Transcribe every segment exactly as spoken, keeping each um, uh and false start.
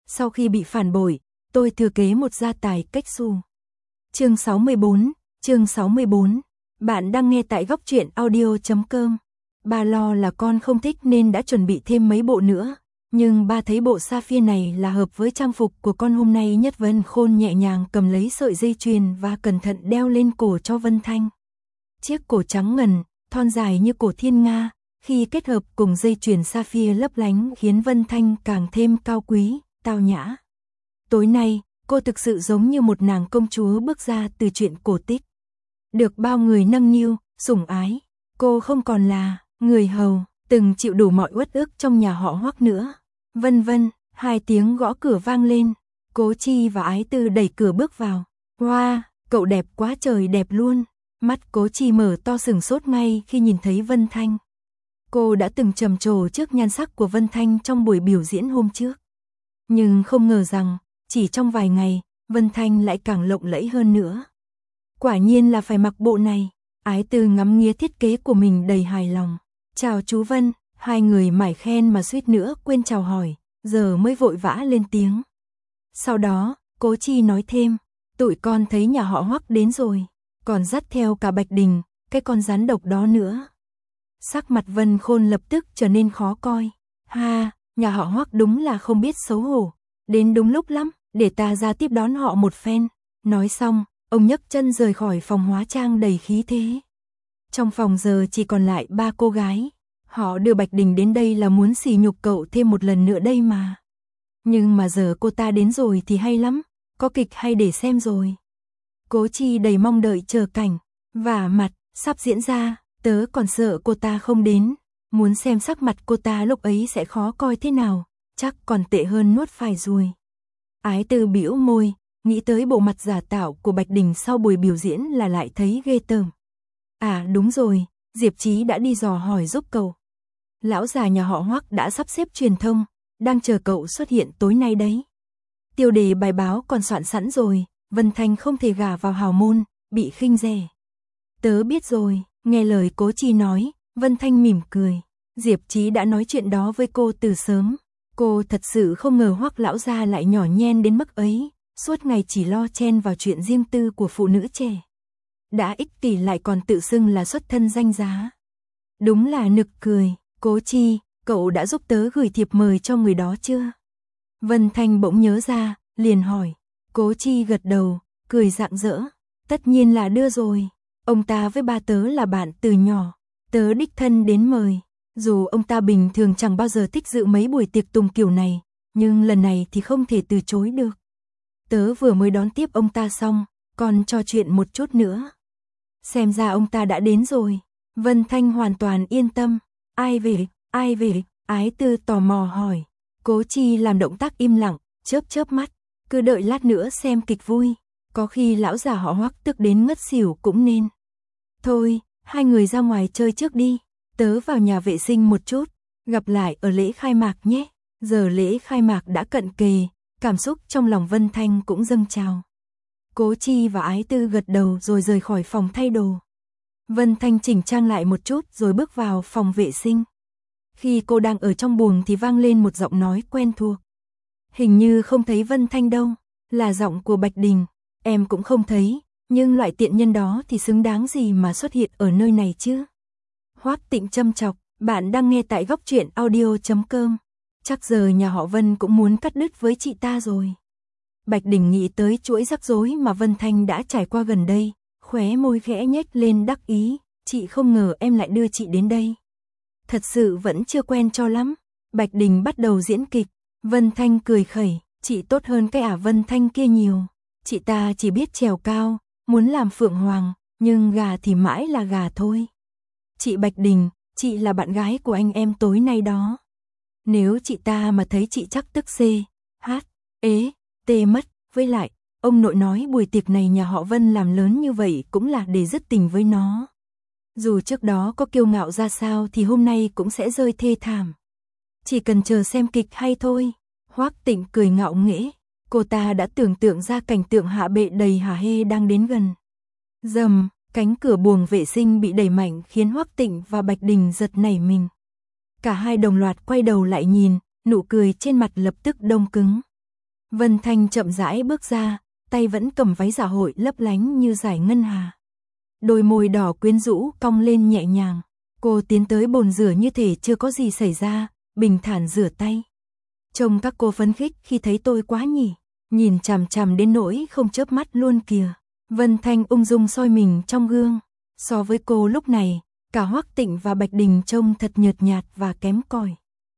Sau khi bị phản bội, tôi thừa kế một gia tài cách xù. Chương sáu mươi bốn, chương sáu mươi bốn. Bạn đang nghe tại góc truyện audio chấm com. Ba lo là con không thích nên đã chuẩn bị thêm mấy bộ nữa. Nhưng ba thấy bộ sapphire này là hợp với trang phục của con hôm nay. Nhất Vân Khôn nhẹ nhàng cầm lấy sợi dây chuyền và cẩn thận đeo lên cổ cho Vân Thanh. Chiếc cổ trắng ngần, thon dài như cổ thiên nga, khi kết hợp cùng dây chuyền sapphire lấp lánh khiến Vân Thanh càng thêm cao quý, tao nhã. Tối nay, cô thực sự giống như một nàng công chúa bước ra từ truyện cổ tích. Được bao người nâng niu, sủng ái, cô không còn là người hầu, từng chịu đủ mọi uất ức trong nhà họ Hoắc nữa. Vân vân, hai tiếng gõ cửa vang lên, Cố Chi và Ái Tư đẩy cửa bước vào. Wow, cậu đẹp quá trời đẹp luôn. Mắt Cố Chi mở to sừng sốt ngay khi nhìn thấy Vân Thanh. Cô đã từng trầm trồ trước nhan sắc của Vân Thanh trong buổi biểu diễn hôm trước. Nhưng không ngờ rằng, chỉ trong vài ngày, Vân Thanh lại càng lộng lẫy hơn nữa. Quả nhiên là phải mặc bộ này. Ái Tư ngắm nghía thiết kế của mình đầy hài lòng. Chào chú Vân, hai người mải khen mà suýt nữa quên chào hỏi, giờ mới vội vã lên tiếng. Sau đó, Cố Chi nói thêm, tụi con thấy nhà họ Hoắc đến rồi, còn dắt theo cả Bạch Đình, cái con rắn độc đó nữa. Sắc mặt Vân Khôn lập tức trở nên khó coi. Ha, nhà họ Hoắc đúng là không biết xấu hổ. Đến đúng lúc lắm, để ta ra tiếp đón họ một phen. Nói xong, ông nhấc chân rời khỏi phòng hóa trang đầy khí thế. Trong phòng giờ chỉ còn lại ba cô gái. Họ đưa Bạch Đình đến đây là muốn sỉ nhục cậu thêm một lần nữa đây mà. Nhưng mà giờ cô ta đến rồi thì hay lắm, có kịch hay để xem rồi. Cố Chi đầy mong đợi chờ cảnh vả mặt sắp diễn ra, tớ còn sợ cô ta không đến, muốn xem sắc mặt cô ta lúc ấy sẽ khó coi thế nào, chắc còn tệ hơn nuốt phải ruồi. Ái Tư bĩu môi, nghĩ tới bộ mặt giả tạo của Bạch Đình sau buổi biểu diễn là lại thấy ghê tởm. À đúng rồi, Diệp Chí đã đi dò hỏi giúp cậu. Lão già nhà họ Hoắc đã sắp xếp truyền thông, đang chờ cậu xuất hiện tối nay đấy. Tiêu đề bài báo còn soạn sẵn rồi, Vân Thanh không thể gả vào hào môn, bị khinh rẻ. Tớ biết rồi, nghe lời Cố Chi nói, Vân Thanh mỉm cười. Diệp Chí đã nói chuyện đó với cô từ sớm. Cô thật sự không ngờ Hoắc lão gia lại nhỏ nhen đến mức ấy, suốt ngày chỉ lo chen vào chuyện riêng tư của phụ nữ trẻ. Đã ích kỷ lại còn tự xưng là xuất thân danh giá. Đúng là nực cười. Cố Chi, cậu đã giúp tớ gửi thiệp mời cho người đó chưa? Vân Thanh bỗng nhớ ra, liền hỏi. Cố Chi gật đầu, cười rạng rỡ. Tất nhiên là đưa rồi. Ông ta với ba tớ là bạn từ nhỏ. Tớ đích thân đến mời. Dù ông ta bình thường chẳng bao giờ thích dự mấy buổi tiệc tùng kiểu này, nhưng lần này thì không thể từ chối được. Tớ vừa mới đón tiếp ông ta xong, còn trò chuyện một chút nữa. Xem ra ông ta đã đến rồi. Vân Thanh hoàn toàn yên tâm. Ai về, ai về, Ái Tư tò mò hỏi. Cố Chi làm động tác im lặng, chớp chớp mắt, cứ đợi lát nữa xem kịch vui. Có khi lão già họ Hoắc tức đến ngất xỉu cũng nên. Thôi, hai người ra ngoài chơi trước đi. Tớ vào nhà vệ sinh một chút, gặp lại ở lễ khai mạc nhé. Giờ lễ khai mạc đã cận kề, cảm xúc trong lòng Vân Thanh cũng dâng trào. Cố Chi và Ái Tư gật đầu rồi rời khỏi phòng thay đồ. Vân Thanh chỉnh trang lại một chút rồi bước vào phòng vệ sinh. Khi cô đang ở trong buồng thì vang lên một giọng nói quen thuộc. Hình như không thấy Vân Thanh đâu, là giọng của Bạch Đình. Em cũng không thấy, nhưng loại tiện nhân đó thì xứng đáng gì mà xuất hiện ở nơi này chứ? Hoắc Tịnh châm chọc, bạn đang nghe tại góc truyện audio chấm com. Chắc giờ nhà họ Vân cũng muốn cắt đứt với chị ta rồi. Bạch Đình nghĩ tới chuỗi rắc rối mà Vân Thanh đã trải qua gần đây, khóe môi khẽ nhếch lên đắc ý, chị không ngờ em lại đưa chị đến đây. Thật sự vẫn chưa quen cho lắm. Bạch Đình bắt đầu diễn kịch, Vân Thanh cười khẩy, chị tốt hơn cái ả Vân Thanh kia nhiều. Chị ta chỉ biết trèo cao, muốn làm phượng hoàng, nhưng gà thì mãi là gà thôi. Chị Bạch Đình, chị là bạn gái của anh em tối nay đó. Nếu chị ta mà thấy chị chắc tức xê, hát, ế, tê mất, với lại, ông nội nói buổi tiệc này nhà họ Vân làm lớn như vậy cũng là để dứt tình với nó. Dù trước đó có kiêu ngạo ra sao thì hôm nay cũng sẽ rơi thê thảm. Chỉ cần chờ xem kịch hay thôi. Hoắc Tịnh cười ngạo nghễ, cô ta đã tưởng tượng ra cảnh tượng hạ bệ đầy hả hê đang đến gần. Rầm, cánh cửa buồng vệ sinh bị đẩy mạnh khiến Hoắc Tịnh và Bạch Đình giật nảy mình. Cả hai đồng loạt quay đầu lại nhìn, nụ cười trên mặt lập tức đông cứng. Vân Thanh chậm rãi bước ra, tay vẫn cầm váy dạ hội lấp lánh như dải ngân hà. Đôi môi đỏ quyến rũ cong lên nhẹ nhàng. Cô tiến tới bồn rửa như thể chưa có gì xảy ra, bình thản rửa tay. Trông các cô phấn khích khi thấy tôi quá nhỉ, nhìn chằm chằm đến nỗi không chớp mắt luôn kìa. Vân Thanh ung dung soi mình trong gương. So với cô lúc này, cả Hoắc Tịnh và Bạch Đình trông thật nhợt nhạt và kém cỏi.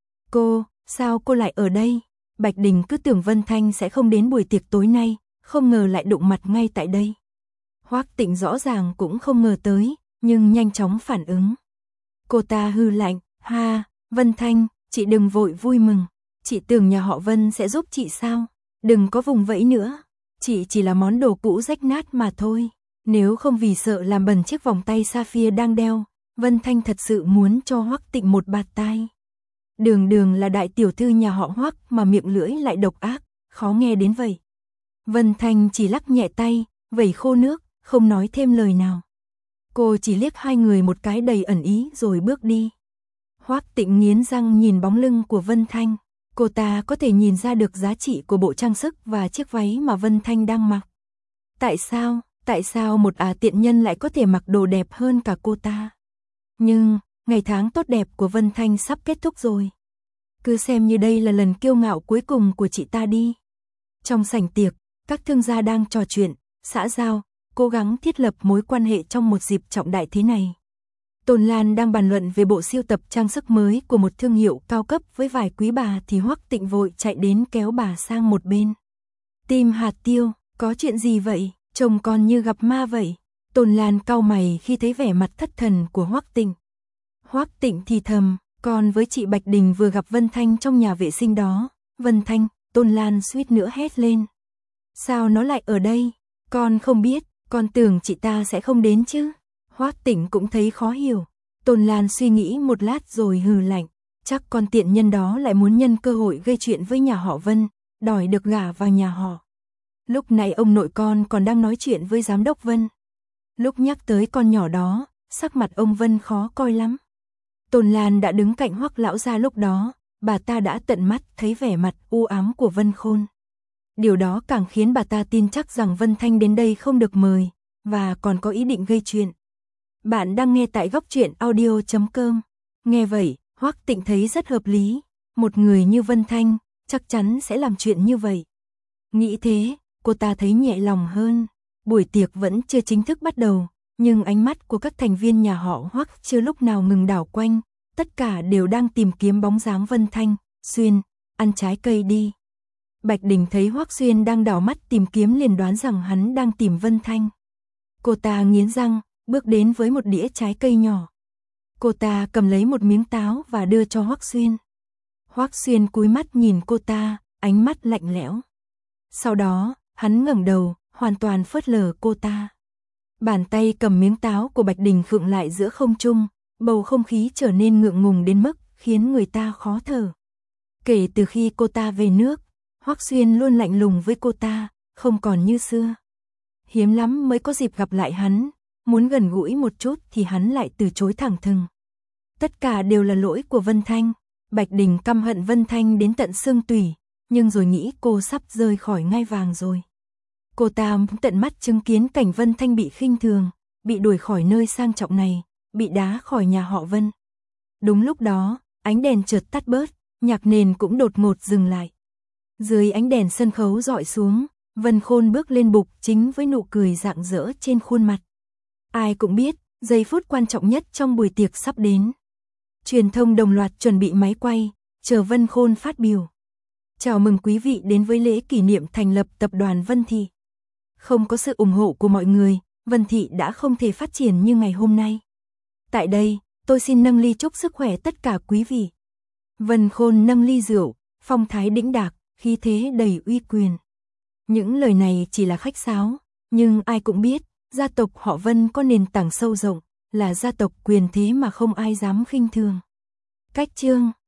Cô, sao cô lại ở đây? Bạch Đình cứ tưởng Vân Thanh sẽ không đến buổi tiệc tối nay, không ngờ lại đụng mặt ngay tại đây. Hoắc Tịnh rõ ràng cũng không ngờ tới, nhưng nhanh chóng phản ứng. Cô ta hư lạnh, ha, Vân Thanh, chị đừng vội vui mừng. Chị tưởng nhà họ Vân sẽ giúp chị sao? Đừng có vùng vẫy nữa. Chị chỉ là món đồ cũ rách nát mà thôi. Nếu không vì sợ làm bẩn chiếc vòng tay sapphire đang đeo, Vân Thanh thật sự muốn cho Hoắc Tịnh một bạt tai. Đường đường là đại tiểu thư nhà họ Hoắc mà miệng lưỡi lại độc ác, khó nghe đến vậy. Vân Thanh chỉ lắc nhẹ tay, vẩy khô nước, không nói thêm lời nào. Cô chỉ liếc hai người một cái đầy ẩn ý rồi bước đi. Hoắc Tịnh nghiến răng nhìn bóng lưng của Vân Thanh. Cô ta có thể nhìn ra được giá trị của bộ trang sức và chiếc váy mà Vân Thanh đang mặc. Tại sao, tại sao một ả tiện nhân lại có thể mặc đồ đẹp hơn cả cô ta? Nhưng, ngày tháng tốt đẹp của Vân Thanh sắp kết thúc rồi. Cứ xem như đây là lần kiêu ngạo cuối cùng của chị ta đi. Trong sảnh tiệc, các thương gia đang trò chuyện, xã giao, cố gắng thiết lập mối quan hệ trong một dịp trọng đại thế này. Tôn Lan đang bàn luận về bộ siêu tập trang sức mới của một thương hiệu cao cấp với vài quý bà thì Hoắc Tịnh vội chạy đến kéo bà sang một bên. Tim hạt tiêu, có chuyện gì vậy? Chồng con như gặp ma vậy. Tôn Lan cau mày khi thấy vẻ mặt thất thần của Hoắc Tịnh. Hoắc Tịnh thì thầm, con với chị Bạch Đình vừa gặp Vân Thanh trong nhà vệ sinh đó. Vân Thanh, Tôn Lan suýt nữa hét lên. Sao nó lại ở đây? Con không biết, con tưởng chị ta sẽ không đến chứ. Hoắc Tịnh cũng thấy khó hiểu. Tôn Lan suy nghĩ một lát rồi hừ lạnh. Chắc con tiện nhân đó lại muốn nhân cơ hội gây chuyện với nhà họ Vân, đòi được gả vào nhà họ. Lúc này ông nội con còn đang nói chuyện với giám đốc Vân. Lúc nhắc tới con nhỏ đó, sắc mặt ông Vân khó coi lắm. Tôn Lan đã đứng cạnh Hoắc lão gia lúc đó, bà ta đã tận mắt thấy vẻ mặt u ám của Vân Khôn. Điều đó càng khiến bà ta tin chắc rằng Vân Thanh đến đây không được mời, và còn có ý định gây chuyện. Bạn đang nghe tại góc truyện audio chấm com. Nghe vậy, Hoắc Tịnh thấy rất hợp lý. Một người như Vân Thanh, chắc chắn sẽ làm chuyện như vậy. Nghĩ thế, cô ta thấy nhẹ lòng hơn. Buổi tiệc vẫn chưa chính thức bắt đầu, nhưng ánh mắt của các thành viên nhà họ Hoắc chưa lúc nào ngừng đảo quanh. Tất cả đều đang tìm kiếm bóng dáng Vân Thanh. Xuyên, ăn trái cây đi. Bạch Đình thấy Hoắc Xuyên đang đảo mắt tìm kiếm liền đoán rằng hắn đang tìm Vân Thanh. Cô ta nghiến răng, bước đến với một đĩa trái cây nhỏ. Cô ta cầm lấy một miếng táo và đưa cho Hoắc Xuyên. Hoắc Xuyên cúi mắt nhìn cô ta, ánh mắt lạnh lẽo. Sau đó, hắn ngẩng đầu, hoàn toàn phớt lờ cô ta. Bàn tay cầm miếng táo của Bạch Đình khựng lại giữa không trung, bầu không khí trở nên ngượng ngùng đến mức khiến người ta khó thở. Kể từ khi cô ta về nước, Hoắc Xuyên luôn lạnh lùng với cô ta, không còn như xưa. Hiếm lắm mới có dịp gặp lại hắn, muốn gần gũi một chút thì hắn lại từ chối thẳng thừng. Tất cả đều là lỗi của Vân Thanh. Bạch Đình căm hận Vân Thanh đến tận xương tủy, nhưng rồi nghĩ cô sắp rơi khỏi ngai vàng rồi. Cô ta tận mắt chứng kiến cảnh Vân Thanh bị khinh thường, bị đuổi khỏi nơi sang trọng này, bị đá khỏi nhà họ Vân. Đúng lúc đó, ánh đèn chợt tắt bớt, nhạc nền cũng đột ngột dừng lại. Dưới ánh đèn sân khấu dọi xuống, Vân Khôn bước lên bục chính với nụ cười rạng rỡ trên khuôn mặt. Ai cũng biết, giây phút quan trọng nhất trong buổi tiệc sắp đến. Truyền thông đồng loạt chuẩn bị máy quay, chờ Vân Khôn phát biểu. Chào mừng quý vị đến với lễ kỷ niệm thành lập tập đoàn Vân Thị. Không có sự ủng hộ của mọi người, Vân Thị đã không thể phát triển như ngày hôm nay. Tại đây, tôi xin nâng ly chúc sức khỏe tất cả quý vị. Vân Khôn nâng ly rượu, phong thái đĩnh đạc, khí thế đầy uy quyền. Những lời này chỉ là khách sáo, nhưng ai cũng biết, gia tộc họ Vân có nền tảng sâu rộng, là gia tộc quyền thế mà không ai dám khinh thường. Cách chương